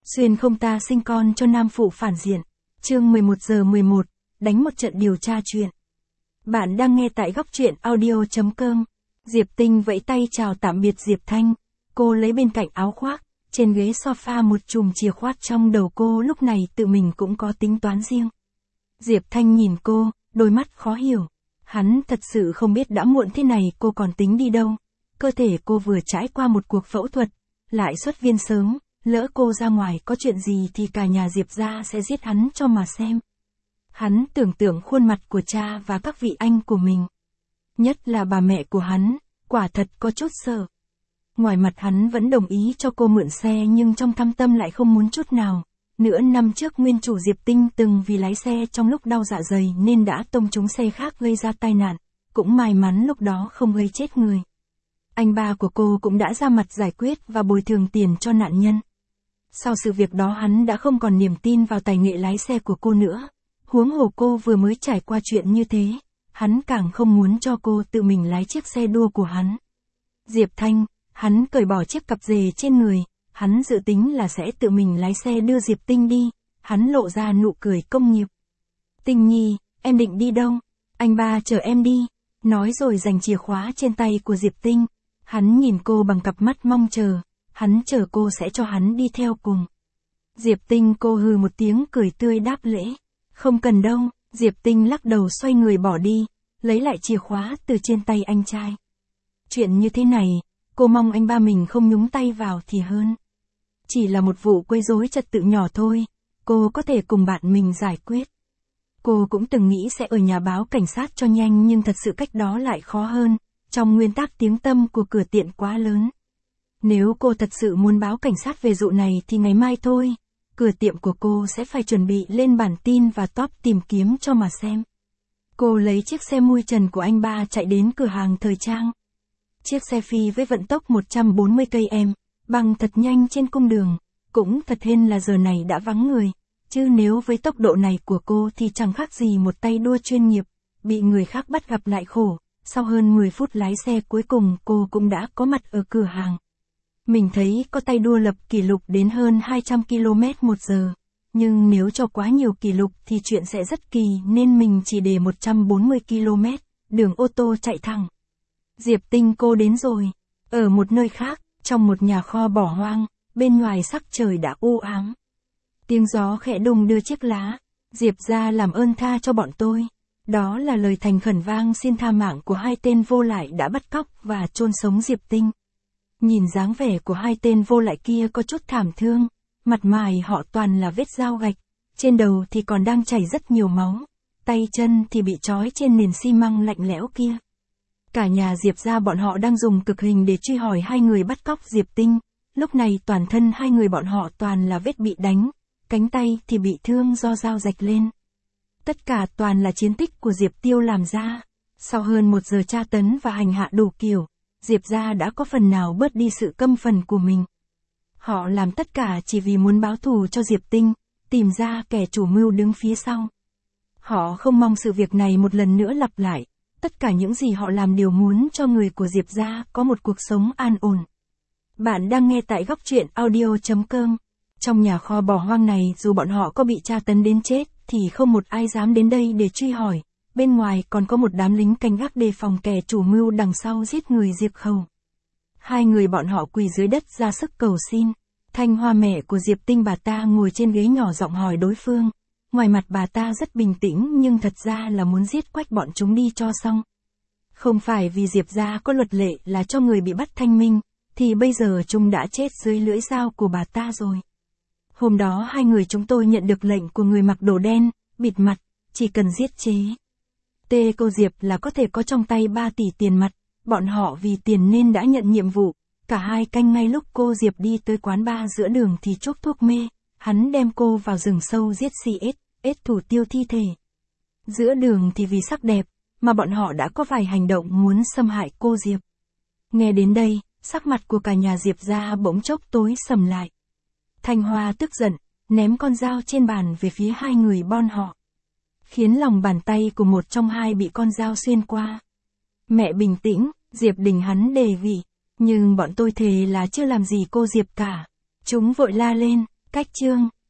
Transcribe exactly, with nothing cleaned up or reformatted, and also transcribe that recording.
Xuyên không ta sinh con cho nam phụ phản diện. Chương mười một giờ mười một, đánh một trận điều tra chuyện. Bạn đang nghe tại góc truyện audio chấm com. Diệp Tinh vẫy tay chào tạm biệt Diệp Thanh. Cô lấy bên cạnh áo khoác, trên ghế sofa một chùm chìa khóa. Trong đầu cô lúc này tự mình cũng có tính toán riêng. Diệp Thanh nhìn cô, đôi mắt khó hiểu. Hắn thật sự không biết đã muộn thế này cô còn tính đi đâu. Cơ thể cô vừa trải qua một cuộc phẫu thuật, lại xuất viện sớm. Lỡ cô ra ngoài có chuyện gì thì cả nhà Diệp gia sẽ giết hắn cho mà xem. Hắn tưởng tượng khuôn mặt của cha và các vị anh của mình. Nhất là bà mẹ của hắn, quả thật có chút sợ. Ngoài mặt hắn vẫn đồng ý cho cô mượn xe nhưng trong thâm tâm lại không muốn chút nào. Nửa năm trước nguyên chủ Diệp Tinh từng vì lái xe trong lúc đau dạ dày nên đã tông trúng xe khác gây ra tai nạn. Cũng may mắn lúc đó không gây chết người. Anh ba của cô cũng đã ra mặt giải quyết và bồi thường tiền cho nạn nhân. Sau sự việc đó hắn đã không còn niềm tin vào tài nghệ lái xe của cô nữa. Huống hồ cô vừa mới trải qua chuyện như thế, hắn càng không muốn cho cô tự mình lái chiếc xe đua của hắn. Diệp Thanh, hắn cởi bỏ chiếc cặp dề trên người, hắn dự tính là sẽ tự mình lái xe đưa Diệp Tinh đi, hắn lộ ra nụ cười công nghiệp. Tinh Nhi, em định đi đâu? Anh ba chở em đi, nói rồi giành chìa khóa trên tay của Diệp Tinh. Hắn nhìn cô bằng cặp mắt mong chờ. Hắn chờ cô sẽ cho hắn đi theo cùng. Diệp Tinh cô hừ một tiếng cười tươi đáp lễ. Không cần đâu, Diệp Tinh lắc đầu xoay người bỏ đi, lấy lại chìa khóa từ trên tay anh trai. Chuyện như thế này, cô mong anh ba mình không nhúng tay vào thì hơn. Chỉ là một vụ quấy rối trật tự nhỏ thôi, cô có thể cùng bạn mình giải quyết. Cô cũng từng nghĩ sẽ ở nhà báo cảnh sát cho nhanh nhưng thật sự cách đó lại khó hơn, trong nguyên tắc tiếng tăm của cửa tiện quá lớn. Nếu cô thật sự muốn báo cảnh sát về vụ này thì ngày mai thôi, cửa tiệm của cô sẽ phải chuẩn bị lên bản tin và top tìm kiếm cho mà xem. Cô lấy chiếc xe mui trần của anh ba chạy đến cửa hàng thời trang. Chiếc xe phi với vận tốc một trăm bốn mươi ki lô mét, băng thật nhanh trên cung đường, cũng thật hên là giờ này đã vắng người, chứ nếu với tốc độ này của cô thì chẳng khác gì một tay đua chuyên nghiệp, bị người khác bắt gặp lại khổ. Sau hơn mười phút lái xe cuối cùng cô cũng đã có mặt ở cửa hàng. Mình thấy có tay đua lập kỷ lục đến hơn hai trăm ki lô mét một giờ, nhưng nếu cho quá nhiều kỷ lục thì chuyện sẽ rất kỳ nên mình chỉ để một trăm bốn mươi ki lô mét, đường ô tô chạy thẳng. Diệp Tinh cô đến rồi, ở một nơi khác, trong một nhà kho bỏ hoang, bên ngoài sắc trời đã u ám. Tiếng gió khẽ đùng đưa chiếc lá, Diệp gia làm ơn tha cho bọn tôi. Đó là lời thành khẩn vang xin tha mạng của hai tên vô lại đã bắt cóc và chôn sống Diệp Tinh. Nhìn dáng vẻ của hai tên vô lại kia có chút thảm thương, mặt mày họ toàn là vết dao gạch, trên đầu thì còn đang chảy rất nhiều máu, tay chân thì bị trói trên nền xi măng lạnh lẽo kia. Cả nhà Diệp gia bọn họ đang dùng cực hình để truy hỏi hai người bắt cóc Diệp Tinh, lúc này toàn thân hai người bọn họ toàn là vết bị đánh, cánh tay thì bị thương do dao rạch lên. Tất cả toàn là chiến tích của Diệp Tiêu làm ra. Sau hơn một giờ tra tấn và hành hạ đủ kiểu, Diệp gia đã có phần nào bớt đi sự căm phẫn của mình. Họ làm tất cả chỉ vì muốn báo thù cho Diệp Tinh, tìm ra kẻ chủ mưu đứng phía sau. Họ không mong sự việc này một lần nữa lặp lại, tất cả những gì họ làm đều muốn cho người của Diệp gia có một cuộc sống an ổn. Bạn đang nghe tại góc truyện audio chấm com. Trong nhà kho bỏ hoang này dù bọn họ có bị tra tấn đến chết, thì không một ai dám đến đây để truy hỏi. Bên ngoài còn có một đám lính canh gác đề phòng kẻ chủ mưu đằng sau giết người diệt khẩu. Hai người bọn họ quỳ dưới đất ra sức cầu xin. Thanh Hoa mẹ của Diệp Tinh bà ta ngồi trên ghế nhỏ giọng hỏi đối phương. Ngoài mặt bà ta rất bình tĩnh nhưng thật ra là muốn giết quách bọn chúng đi cho xong. Không phải vì Diệp gia có luật lệ là cho người bị bắt thanh minh, thì bây giờ chúng đã chết dưới lưỡi dao của bà ta rồi. Hôm đó hai người chúng tôi nhận được lệnh của người mặc đồ đen, bịt mặt, chỉ cần giết chế. Tê cô Diệp là có thể có trong tay ba tỷ tiền mặt, bọn họ vì tiền nên đã nhận nhiệm vụ, cả hai canh ngay lúc cô Diệp đi tới quán bar giữa đường thì chuốc thuốc mê, hắn đem cô vào rừng sâu giết xì ết, ết thủ tiêu thi thể. Giữa đường thì vì sắc đẹp, mà bọn họ đã có vài hành động muốn xâm hại cô Diệp. Nghe đến đây, sắc mặt của cả nhà Diệp gia bỗng chốc tối sầm lại. Thanh Hoa tức giận, ném con dao trên bàn về phía hai người bọn họ. Khiến lòng bàn tay của một trong hai bị con dao xuyên qua. Mẹ bình tĩnh, Diệp Đình hắn đề nghị, nhưng bọn tôi thề là chưa làm gì cô Diệp cả. Chúng vội la lên, Cách chương